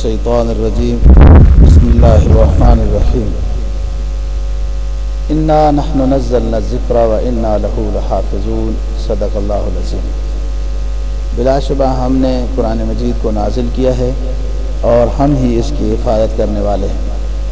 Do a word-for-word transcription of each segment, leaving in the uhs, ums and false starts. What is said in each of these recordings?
الشیطان الرجیم بسم اللہ الرحمن الرحیم انا نحن نزلنا الذکر وانا لہ لحافظون صدق اللہ العظیم۔ بلا شبہ ہم نے قرآن مجید کو نازل کیا ہے اور ہم ہی اس کی حفاظت کرنے والے ہیں۔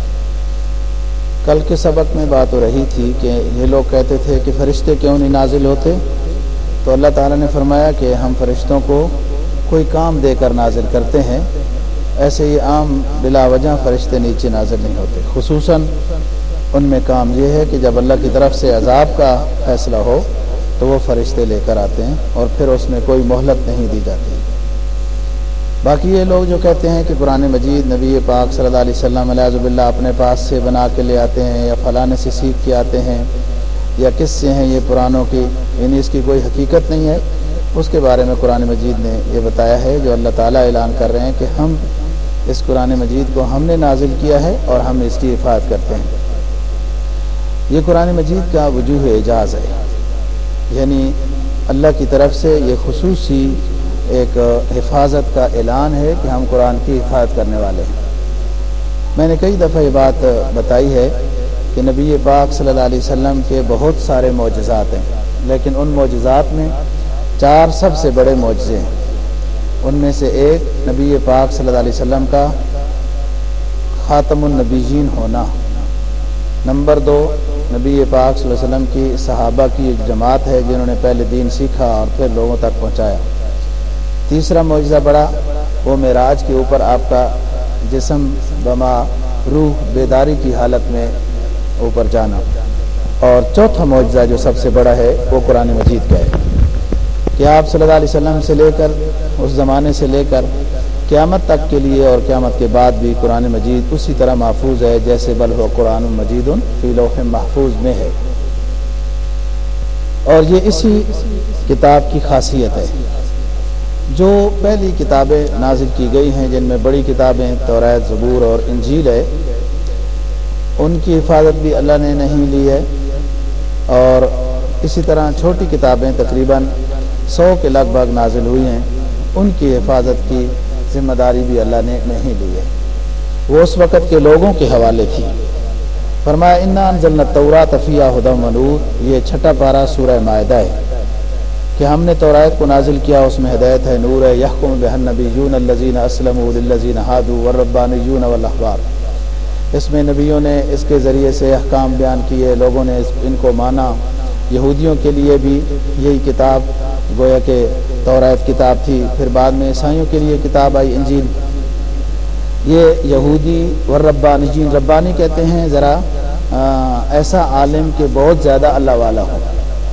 کل کے سبق میں بات ہو رہی تھی کہ یہ لوگ کہتے تھے کہ فرشتے کیوں نہیں نازل ہوتے، تو اللہ تعالیٰ نے فرمایا کہ ہم فرشتوں کو کوئی کام دے کر نازل کرتے ہیں، ایسے ہی عام بلا وجہ فرشتے نیچے نازل نہیں ہوتے۔ خصوصاً ان میں کام یہ ہے کہ جب اللہ کی طرف سے عذاب کا فیصلہ ہو تو وہ فرشتے لے کر آتے ہیں اور پھر اس میں کوئی مہلت نہیں دی جاتی۔ باقی یہ لوگ جو کہتے ہیں کہ قرآن مجید نبی پاک صلی اللہ علیہ وسلم علیہ باللہ اپنے پاس سے بنا کے لے آتے ہیں یا فلانے سے سیکھ کے آتے ہیں یا کس سے ہیں یہ پرانوں کی، یعنی اس کی کوئی حقیقت نہیں ہے، اس کے بارے میں قرآن مجید نے یہ بتایا ہے جو اللہ تعالیٰ اعلان کر رہے ہیں کہ ہم اس قرآن مجید کو ہم نے نازل کیا ہے اور ہم اس کی حفاظت کرتے ہیں۔ یہ قرآن مجید کا وجوہ اعجاز ہے، یعنی اللہ کی طرف سے یہ خصوصی ایک حفاظت کا اعلان ہے کہ ہم قرآن کی حفاظت کرنے والے ہیں۔ میں نے کئی دفعہ یہ بات بتائی ہے کہ نبی پاک صلی اللہ علیہ وسلم کے بہت سارے معجزات ہیں، لیکن ان معجزات میں چار سب سے بڑے معجزے ہیں۔ ان میں سے ایک نبی پاک صلی اللہ علیہ وسلم کا خاتم النبیین ہونا، نمبر دو نبی پاک صلی اللہ علیہ وسلم کی صحابہ کی ایک جماعت ہے جنہوں نے پہلے دین سیکھا اور پھر لوگوں تک پہنچایا، تیسرا معجزہ بڑا وہ معراج کے اوپر آپ کا جسم بما روح بیداری کی حالت میں اوپر جانا، اور چوتھا معجزہ جو سب سے بڑا ہے وہ قرآن مجید کا ہے کہ آپ صلی اللہ علیہ وسلم سے لے کر اس زمانے سے لے کر قیامت تک کے لیے اور قیامت کے بعد بھی قرآن مجید اسی طرح محفوظ ہے جیسے بل ہو قرآن مجید فی لوح محفوظ میں ہے، اور یہ اسی کتاب کی خاصیت ہے۔ جو پہلی کتابیں نازل کی گئی ہیں جن میں بڑی کتابیں توریت، زبور اور انجیل ہے، ان کی حفاظت بھی اللہ نے نہیں لی ہے، اور اسی طرح چھوٹی کتابیں تقریباً سو کے لگ بھگ نازل ہوئی ہیں، ان کی حفاظت کی ذمہ داری بھی اللہ نے نہیں لی ہے، وہ اس وقت کے لوگوں کے حوالے تھی۔ فرمایا انا انزلنا التوراۃ فیہا ھدی و نور، یہ چھٹا پارہ سورہ مائدہ ہے کہ ہم نے توریت کو نازل کیا، اس میں ہدایت ہے، نور ہے، یحکم بہا النبیون الذین اسلموا للذین ھادوا والربانیون والاحبار، اس میں نبیوں نے اس کے ذریعے سے احکام بیان کیے، لوگوں نے ان کو مانا۔ یہودیوں کے لیے بھی یہی کتاب گویا کہ توریت کتاب تھی، پھر بعد میں عیسائیوں کے لیے کتاب آئی انجیل۔ یہ یہودی والربانیین، ربانی کہتے ہیں ذرا ایسا عالم کہ بہت زیادہ اللہ والا ہو،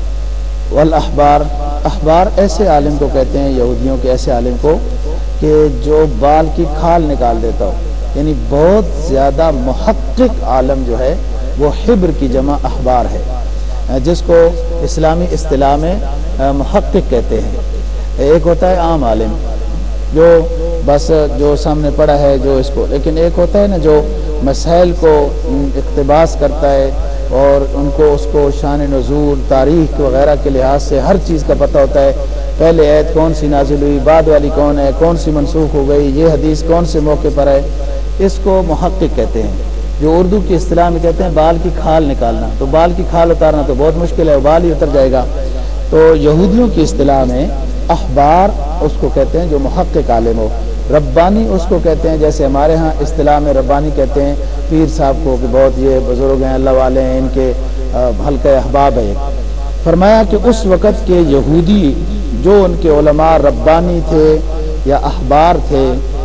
والاحبار، احبار ایسے عالم کو کہتے ہیں یہودیوں کے ایسے عالم کو کہ جو بال کی کھال نکال دیتا ہو، یعنی بہت زیادہ محقق عالم جو ہے وہ حبر کی جمع احبار ہے، جس کو اسلامی اصطلاح میں محقق کہتے ہیں۔ ایک ہوتا ہے عام عالم جو بس جو سامنے پڑا ہے جو اس کو، لیکن ایک ہوتا ہے نا جو مسائل کو اقتباس کرتا ہے اور ان کو اس کو شان نزول، تاریخ وغیرہ کے لحاظ سے ہر چیز کا پتہ ہوتا ہے، پہلے آیت کون سی نازل ہوئی، بعد والی کون ہے، کون سی منسوخ ہو گئی، یہ حدیث کون سے موقع پر ہے، اس کو محقق کہتے ہیں۔ جو اردو کی اصطلاح میں کہتے ہیں بال کی کھال نکالنا، تو بال کی کھال اتارنا تو بہت مشکل ہے، بال ہی اتر جائے گا۔ تو یہودیوں کی اصطلاح میں احبار اس کو کہتے ہیں جو محقق عالم ہو، ربانی اس کو کہتے ہیں جیسے ہمارے ہاں اصطلاح میں ربانی کہتے ہیں پیر صاحب کو کہ بہت یہ بزرگ ہیں، اللہ والے ہیں، ان کے حلقہ احباب ہے۔ فرمایا کہ اس وقت کے یہودی جو ان کے علماء ربانی تھے یا احبار تھے،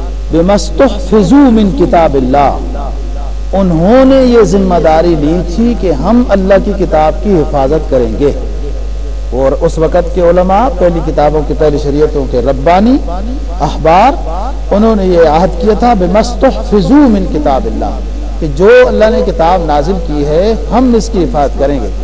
بمستحفظوا من کتاب اللہ، انہوں نے یہ ذمہ داری لی تھی کہ ہم اللہ کی کتاب کی حفاظت کریں گے، اور اس وقت کے علماء پہلی کتابوں کے پہلی شریعتوں کے ربانی احبار انہوں نے یہ عہد کیا تھا بمستحفظوا من کتاب اللہ کہ جو اللہ نے کتاب نازل کی ہے ہم اس کی حفاظت کریں گے،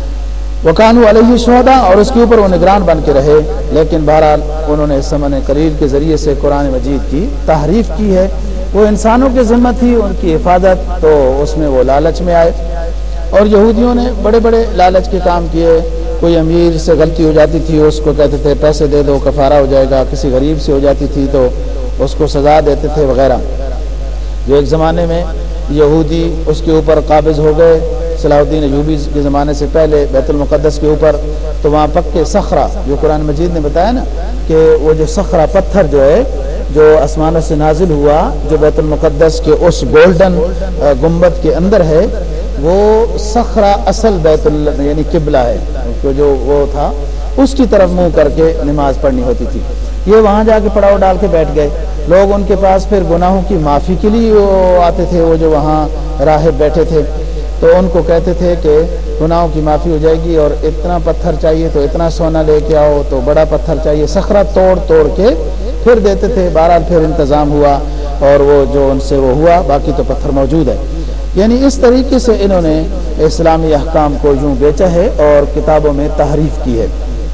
وکانوا علیہ شہداء، اور اس کے اوپر وہ نگران بن کے رہے، لیکن بہرحال انہوں نے ثمن قلیل کے ذریعے سے قرآن مجید کی تحریف کی ہے، وہ انسانوں کی ذمہ تھی ان کی حفاظت، تو اس میں وہ لالچ میں آئے، اور یہودیوں نے بڑے بڑے لالچ کے کام کیے۔ کوئی امیر سے غلطی ہو جاتی تھی اس کو کہتے تھے پیسے دے دو کفارہ ہو جائے گا، کسی غریب سے ہو جاتی تھی تو اس کو سزا دیتے تھے وغیرہ۔ جو ایک زمانے میں یہودی اس کے اوپر قابض ہو گئے صلاح الدین ایوبی کے زمانے سے پہلے بیت المقدس کے اوپر، تو وہاں پکے صخرہ جو قرآن مجید نے بتایا نا کہ وہ جو صخرہ پتھر جو ہے جو آسمانوں سے نازل ہوا، جو بیت المقدس کے اس گولڈن گنبد کے اندر ہے، وہ صخرہ اصل بیت اللہ یعنی قبلہ ہے، جو وہ تھا اس کی طرف منہ کر کے نماز پڑھنی ہوتی تھی۔ یہ وہاں جا کے پڑاؤ ڈال کے بیٹھ گئے لوگ، ان کے پاس پھر گناہوں کی معافی کے لیے وہ آتے تھے، وہ جو وہاں راہب بیٹھے تھے، تو ان کو کہتے تھے کہ گناہوں کی معافی ہو جائے گی اور اتنا پتھر چاہیے تو اتنا سونا لے کے آؤ، تو بڑا پتھر چاہیے، صخرہ توڑ توڑ کے پھر دیتے تھے۔ بہرحال پھر انتظام ہوا اور وہ جو ان سے وہ ہوا، باقی تو پتھر موجود ہے۔ یعنی اس طریقے سے انہوں نے اسلامی احکام کو یوں بیچا ہے اور کتابوں میں تحریف کی ہے۔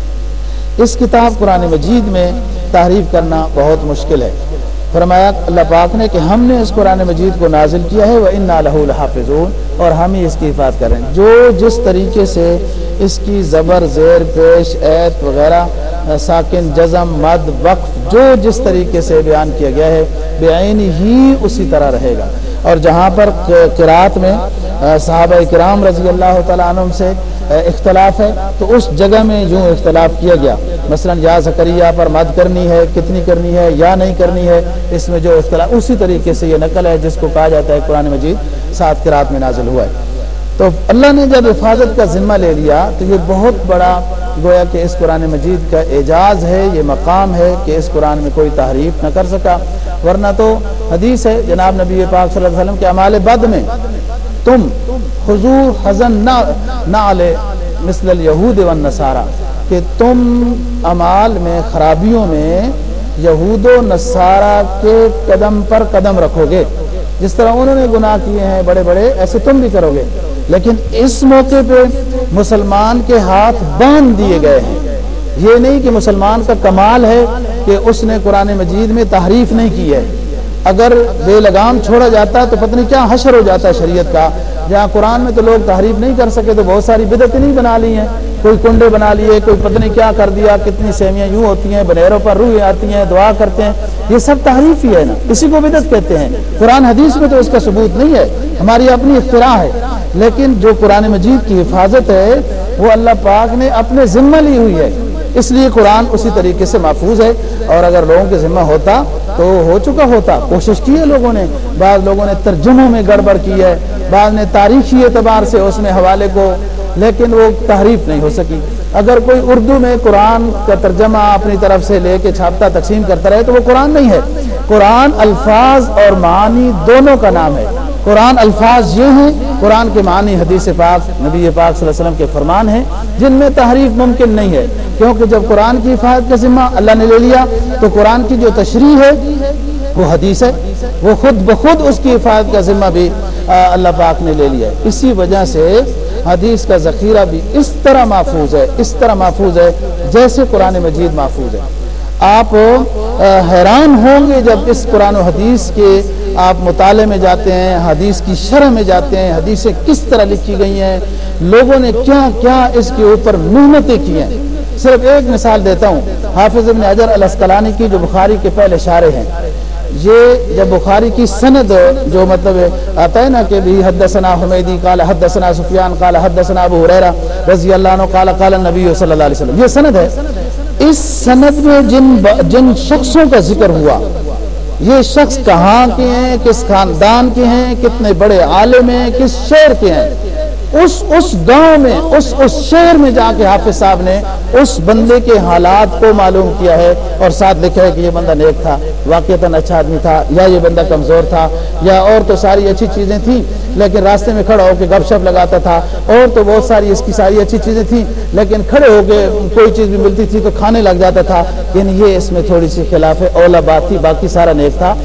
اس کتاب قرآن مجید میں تحریف کرنا بہت مشکل ہے۔ فرمایا اللہ پاک نے کہ ہم نے اس قرآن مجید کو نازل کیا ہے وَإِنَّا لَهُ لَحَافِظُونَ، اور ہم ہی اس کی حفاظت کریں۔ جو جس طریقے سے اس کی زبر، زیر، پیش، ایت وغیرہ، ساکن، جزم، مد، وقف، جو جس طریقے سے بیان کیا گیا ہے بعین ہی اسی طرح رہے گا۔ اور جہاں پر قرات میں صحابہ کرام رضی اللہ تعالیٰ عنہم سے اختلاف ہے تو اس جگہ میں یوں اختلاف کیا گیا، مثلا یا زکریہ پر مد کرنی ہے، کتنی کرنی ہے یا نہیں کرنی ہے، اس میں جو اختلاف اسی طریقے سے یہ نقل ہے جس کو کہا جاتا ہے قرآن مجید سات قرات میں نازل ہوا ہے۔ تو اللہ نے جب حفاظت کا ذمہ لے لیا تو یہ بہت بڑا گویا کہ اس قرآن مجید کا اعجاز ہے، یہ مقام ہے کہ اس قرآن میں کوئی تحریف نہ کر سکا، ورنہ تو حدیث ہے جناب نبی پاک صلی اللہ علیہ وسلم کے اعمال بد میں تم حضور حزن نہ علی مثل الیہود والنصارى، کہ تم اعمال میں خرابیوں میں یہود و نصارہ کے قدم پر قدم رکھو گے، جس طرح انہوں نے گناہ کیے ہیں بڑے بڑے ایسے تم بھی کرو گے۔ لیکن اس موقع پہ مسلمان کے ہاتھ باندھ دیے گئے ہیں۔ یہ نہیں کہ مسلمان کا کمال ہے کہ اس نے قرآن مجید میں تحریف نہیں کی ہے، اگر بے لگام چھوڑا جاتا تو پتہ نہیں کیا حشر ہو جاتا ہے شریعت کا۔ جہاں قرآن میں تو لوگ تحریف نہیں کر سکے تو بہت ساری بدعتیں نہیں بنا لی ہیں، کوئی کنڈے بنا لیے، کوئی پتہ نہیں کیا کر دیا، کتنی سیویاں یوں ہوتی ہیں، بنیروں پر روحیں آتی ہیں، دعا کرتے ہیں، یہ سب تحریف ہی ہے نا، اسی کو بدعت کہتے ہیں۔ قرآن حدیث میں تو اس کا ثبوت نہیں ہے، ہماری اپنی اختراع ہے، لیکن جو قرآن مجید کی حفاظت ہے وہ اللہ پاک نے اپنے ذمہ لی ہوئی ہے، اس لیے قرآن اسی طریقے سے محفوظ ہے۔ اور اگر لوگوں کے ذمہ ہوتا تو ہو چکا ہوتا، کوشش کی ہے لوگوں نے، بعض لوگوں نے ترجموں میں گڑبڑ کی ہے، بعض نے تاریخی اعتبار سے اس میں حوالے کو، لیکن وہ تحریف نہیں ہو سکی۔ اگر کوئی اردو میں قرآن کا ترجمہ اپنی طرف سے لے کے چھاپتا تقسیم کرتا رہے تو وہ قرآن نہیں ہے۔ قرآن الفاظ اور معانی دونوں کا نام ہے۔ قرآن الفاظ یہ ہیں، قرآن کے معنی حدیث پاک نبی پاک صلی اللہ علیہ وسلم کے فرمان ہیں جن میں تحریف ممکن نہیں ہے، کیونکہ جب قرآن کی حفاظت کا ذمہ اللہ نے لے لیا تو قرآن کی جو تشریح ہے وہ حدیث ہے، وہ خود بخود اس کی حفاظت کا ذمہ بھی اللہ پاک نے لے لیا ہے۔ اسی وجہ سے حدیث کا ذخیرہ بھی اس طرح محفوظ ہے، اس طرح محفوظ ہے جیسے قرآن مجید محفوظ ہے۔ آپ حیران ہوں گے جب اس قرآن و حدیث کے آپ مطالعے میں جاتے ہیں، حدیث کی شرح میں جاتے ہیں، حدیثیں کس طرح لکھی گئی ہیں، لوگوں نے کیا کیا اس کے اوپر محنتیں کی ہیں۔ صرف ایک مثال دیتا ہوں، حافظ ابن حجر العسقلانی کی جو بخاری کے پہلے شارح ہیں، یہ جب بخاری کی سند جو مطلب آتا ہے نا کہ بھی حدثنا حمیدی قال حدثنا سفیان قال حدثنا ابو ہریرہ رضی اللہ عنہ قال قال النبی صلی اللہ علیہ وسلم، یہ سند ہے۔ اس سند میں جن جن شخصوں کا ذکر ہوا، یہ شخص کہاں کے ہیں، کس خاندان کے ہیں، کتنے بڑے عالم ہیں، کس شہر کے ہیں، اس اس گاؤں میں اس اس شہر میں جا کے حافظ صاحب نے اس بندے کے حالات کو معلوم کیا ہے اور ساتھ لکھا ہے کہ یہ بندہ نیک تھا، واقعتاً اچھا آدمی تھا، یا یہ بندہ کمزور تھا، یا اور تو ساری اچھی چیزیں تھیں لیکن راستے میں کھڑا ہو کے گپ شپ لگاتا تھا، اور تو بہت ساری اس کی ساری اچھی چیزیں تھیں لیکن کھڑے ہو کے کوئی چیز بھی ملتی تھی تو کھانے لگ جاتا تھا، یعنی یہ اس میں تھوڑی سی خلاف ہے، اولا بات تھی، باقی سارا نیک تھا۔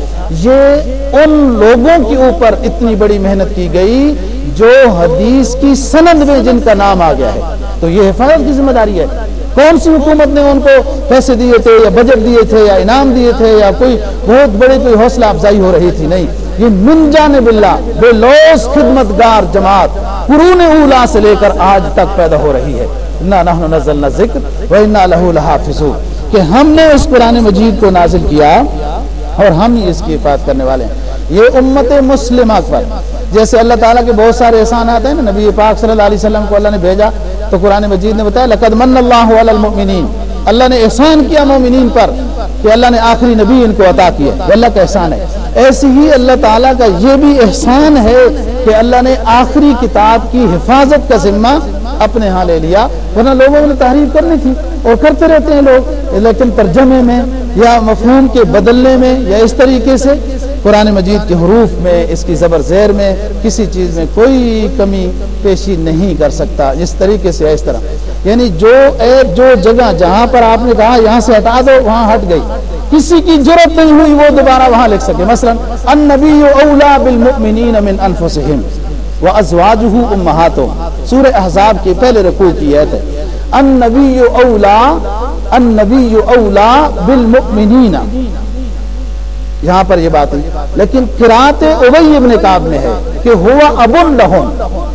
یہ ان لوگوں کے اوپر اتنی بڑی محنت کی گئی جو حدیث کی سند میں جن کا نام آ گیا ہے، تو یہ حفاظت کی ذمہ داری ہے۔ کون سی حکومت نے ان کو پیسے دیے تھے یا بجٹ دیے تھے یا انعام دیے تھے یا کوئی بہت بڑی کوئی حوصلہ افزائی ہو رہی تھی؟ نہیں، یہ من جانب اللہ بے لوث خدمتگار جماعت قرون اولا سے لے کر آج تک پیدا ہو رہی ہے۔ انا نحن نزلنا الذکر وانا لہ لحافظون، کہ ہم نے اس قرآن مجید کو نازل کیا اور ہم ہی اس کی حفاظت کرنے والے ہیں۔ یہ امت مسلمہ پر، جیسے اللہ تعالیٰ کے بہت سارے احسانات ہیں نا، نبی پاک صلی اللہ علیہ وسلم کو اللہ نے بھیجا تو قرآن مجید نے بتایا لقد من اللہ علی المؤمنین، اللہ نے احسان کیا مومنین پر کہ اللہ نے آخری نبی ان کو عطا کیا، وہ اللہ کا احسان ہے۔ ایسے ہی اللہ تعالیٰ کا یہ بھی احسان ہے کہ اللہ نے آخری کتاب کی حفاظت کا ذمہ اپنے ہاں لے لیا، ورنہ لوگوں نے تحریف کرنی تھی اور کرتے رہتے ہیں لوگ، لیکن ترجمے میں یا مفہوم کے بدلنے میں یا اس طریقے سے قرآن مجید کے حروف میں، اس کی زبر زیر میں کسی چیز میں کوئی کمی پیشی نہیں کر سکتا، جس طریقے سے اس طرح، یعنی جو ایک جو جگہ جہاں پر آپ نے کہا یہاں سے ہٹا دو وہاں ہٹ گئی، کسی کی جرأت نہیں ہوئی وہ دوبارہ وہاں لکھ سکے۔ مثلا النبی اولا بالمؤمنین من انفسہم وازواجہ امہاتہم، سورہ احزاب کے پہلے رکوع کی آیت ہے، النبی اولا النبی اولا بالمؤمنین، یہاں پر یہ بات ہے، لیکن قرات ابی ابن کعب میں ہے کہ ہوا اب لہم،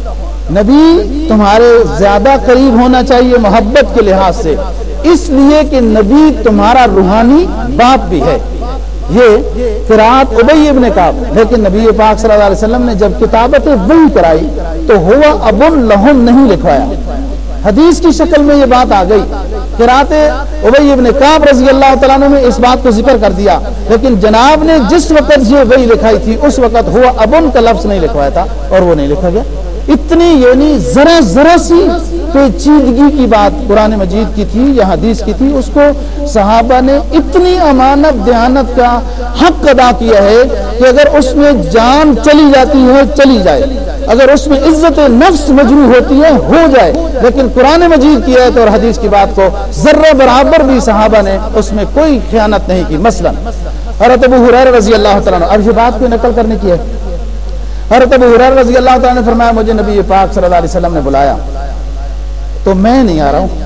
نبی تمہارے زیادہ قریب ہونا چاہیے محبت کے لحاظ سے، اس لیے کہ نبی تمہارا روحانی باپ بھی ہے، یہ قرات ابی ابن کعب۔ لیکن نبی پاک صلی اللہ علیہ وسلم نے جب کتابت وحی کرائی تو ہوا اب لہم نہیں لکھوایا، حدیث کی شکل میں یہ بات آ گئی، قرات ابی ابن کعب رضی اللہ تعالیٰ عنہ نے اس بات کو ذکر کر دیا، لیکن جناب نے جس وقت یہ وحی لکھائی تھی اس وقت ہوا ابن کا لفظ نہیں لکھوایا تھا اور وہ نہیں لکھا گیا۔ اتنی یعنی ذرا ذرا سی پیچیدگی کی بات قرآن مجید کی تھی یا حدیث کی تھی، اس کو صحابہ نے اتنی امانت دیانت کا حق ادا کیا ہے کہ اگر اس میں جان چلی جاتی ہے چلی جائے، اگر اس میں عزت نفس مجروح ہوتی ہے ہو جائے، لیکن قرآن مجید کی آیت اور حدیث کی بات کو ذرہ برابر بھی صحابہ نے اس میں کوئی خیانت نہیں کی۔ مثلا حضرت ابو ہریرہ رضی اللہ تعالیٰ عنہ، اب یہ بات کو نقل کرنے کی ہے، حضرت ابو ہریرہ رضی اللہ تعالیٰ نے فرمایا مجھے نبی پاک صلی اللہ علیہ وسلم نے بلایا تو میں نہیں آ رہا ہوں،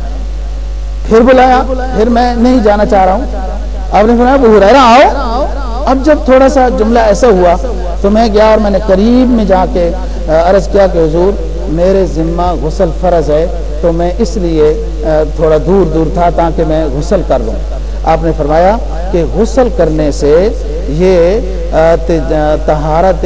پھر بلایا پھر میں نہیں جانا چاہ رہا ہوں، آپ نے فرمایا ابو ہریرہ آؤ۔ اب جب تھوڑا سا جملہ ایسا ہوا تو میں گیا اور میں نے قریب میں جا کے عرض کیا کہ حضور میرے ذمہ غسل فرض ہے، تو میں اس لیے تھوڑا دور دور تھا تاکہ میں غسل کر لوں۔ آپ نے فرمایا کہ غسل کرنے سے یہ طہارت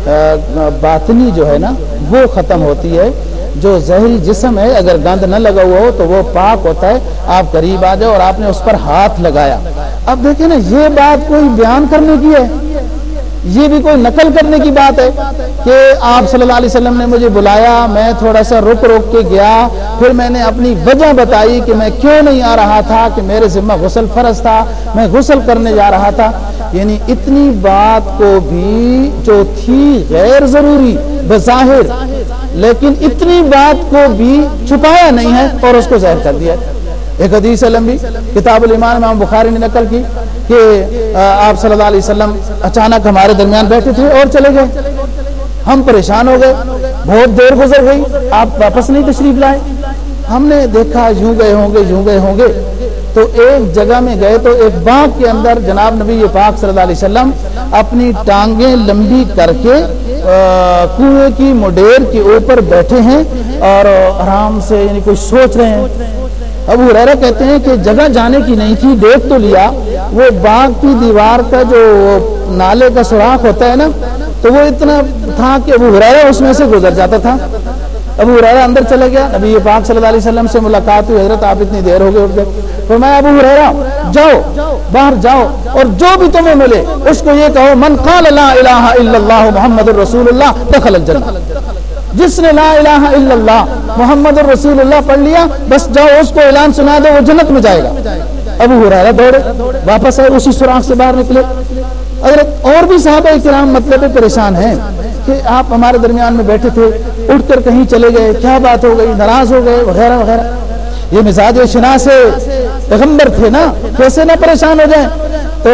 باطنی جو ہے نا وہ ختم ہوتی ہے، جو ظاہری جسم ہے اگر گند نہ لگا ہوا ہو تو وہ پاک ہوتا ہے، آپ قریب آ جاؤ اور آپ نے اس پر ہاتھ لگایا۔ اب دیکھیں نا یہ بات کوئی بیان کرنے کی ہے، یہ بھی کوئی نقل کرنے کی بات ہے کہ آپ صلی اللہ علیہ وسلم نے مجھے بلایا، میں تھوڑا سا رک رک کے گیا، پھر میں نے اپنی وجہ بتائی کہ میں کیوں نہیں آ رہا تھا، کہ میرے ذمہ غسل فرض تھا، میں غسل کرنے جا رہا تھا۔ یعنی اتنی بات کو بھی جو تھی غیر ضروری بظاہر، لیکن اتنی بات کو بھی چھپایا نہیں ہے اور اس کو ظاہر کر دیا ہے۔ ایک حدیث لمبی کتاب الایمان امام بخاری نے نقل کی کہ آپ صلی اللہ علیہ وسلم اچانک ہمارے درمیان بیٹھے تھے اور چلے گئے، ہم پریشان ہو گئے، بہت دیر گزر گئی، آپ واپس نہیں تشریف لائے، ہم نے دیکھا یوں گئے ہوں گے یوں گئے ہوں گے، تو ایک جگہ میں گئے تو ایک باغ کے اندر جناب نبی پاک صلی اللہ علیہ وسلم اپنی ٹانگیں لمبی کر کے کنویں کی مڈیر کے اوپر بیٹھے ہیں اور آرام سے یعنی کوئی سوچ رہے ہیں۔ ابو ہریرہ کہتے ہیں کہ جگہ جانے کی نہیں تھی، دیکھ تو لیا، وہ باغ کی دیوار کا جو نالے کا سوراخ ہوتا ہے نا تو وہ اتنا تھا کہ ابو ہریرہ اس میں سے گزر جاتا تھا۔ ابو ہریرہ اندر چلے گیا، نبی پاک صلی اللہ علیہ وسلم سے ملاقات ہوئی، حضرت آپ اتنی دیر ہو گئے اٹھ گئے، فرمایا ابو ہریرہ جاؤ باہر جاؤ اور جو بھی تمہیں ملے اس کو یہ کہو من قال لا الہ الا اللہ محمد الرسول اللہ دخل الجنہ، جس نے لا الہ الا اللہ محمد الرسول اللہ پڑھ لیا بس جاؤ اس کو اعلان سنا دو وہ جنت میں جائے گا۔ ابو ہریرہ دوڑے واپس آئے، اسی سوراخ سے باہر نکلے۔ حضرت اور بھی صحابہ کرام مطلب پریشان ہیں کہ آپ ہمارے درمیان میں بیٹھے تھے، اٹھ کر کہیں چلے گئے، کیا بات ہو گئی، ناراض ہو گئے وغیرہ وغیرہ۔ یہ مزاج شناس پیغمبر تھے نا، کیسے نہ پریشان ہو جائیں۔ تو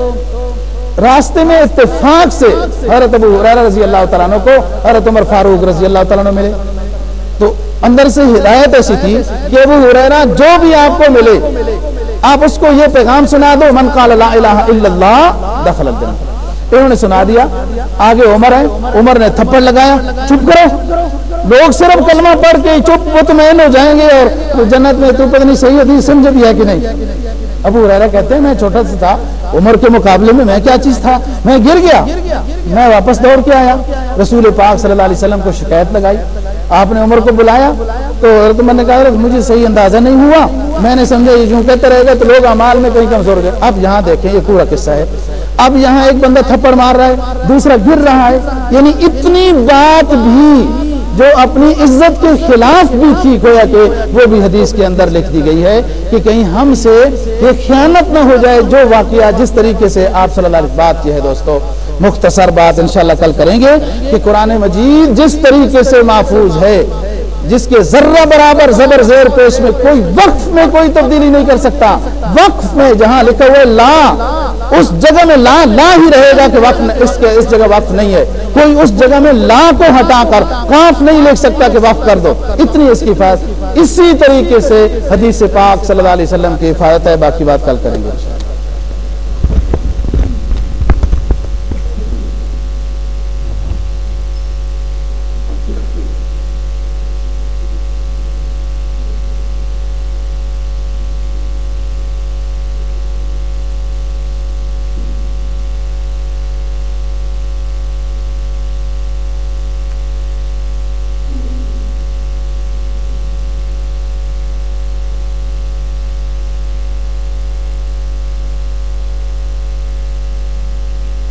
راستے میں اتفاق سے حضرت ابو ہریرہ رضی اللہ تعالیٰ عنہ کو حضرت عمر فاروق رضی اللہ تعالیٰ عنہ ملے، تو اندر سے ہدایت ایسی تھی کہ ابو ہریرہ جو بھی آپ کو ملے آپ اس کو یہ پیغام سنا دو من قال لا الہ الا اللہ دخل الجنہ۔ انہوں نے سنا دیا، آگے عمر ہے، عمر نے تھپڑ لگایا، چپ کرو، لوگ صرف کلمہ پڑھ کے چپ مطمئن ہو جائیں گے اور جنت میں تو پتہ نہیں صحیح حدیث سمجھ بھی ہے کہ نہیں۔ ابو ہریرہ کہتے ہیں میں چھوٹا سا تھا، عمر کے مقابلے میں میں کیا چیز تھا؟ میں گر گیا، میں واپس دوڑ کے آیا، رسول پاک صلی اللہ علیہ وسلم کو شکایت لگائی، آپ نے عمر کو بلایا تو حضرت عمر نے کہا مجھے صحیح اندازہ نہیں ہوا، میں نے سمجھا یہ یوں کہتے رہے گا تو لوگ اعمال میں کہیں کمزور گئے۔ اب یہاں دیکھیں یہ پورا قصہ ہے، اب یہاں ایک بندہ تھپڑ مار رہا ہے، دوسرا گر رہا ہے، یعنی اتنی بات بھی جو اپنی عزت کے خلاف بھی تھی، گویا کہ وہ بھی حدیث کے اندر لکھ دی گئی ہے کہ کہیں ہم سے یہ خیانت نہ ہو جائے جو واقعہ جس طریقے سے آپ صلی اللہ علیہ وسلم بات کی ہے۔ دوستو مختصر بات انشاءاللہ کل کریں گے کہ قرآن مجید جس طریقے سے محفوظ ہے، جس کے ذرہ برابر زبر زیر پیش میں کوئی وقف میں کوئی تبدیلی نہیں کر سکتا، وقف میں جہاں لکھا ہوا ہے لا، اس جگہ میں لا لا ہی رہے گا کہ وقف اس کے اس جگہ وقف نہیں ہے، کوئی اس جگہ میں لا کو ہٹا کر قاف نہیں لکھ سکتا کہ وقف کر دو، اتنی اس کی حفاظت۔ اسی طریقے سے حدیث پاک صلی اللہ علیہ وسلم کی حفاظت ہے، باقی بات کل کریں گے۔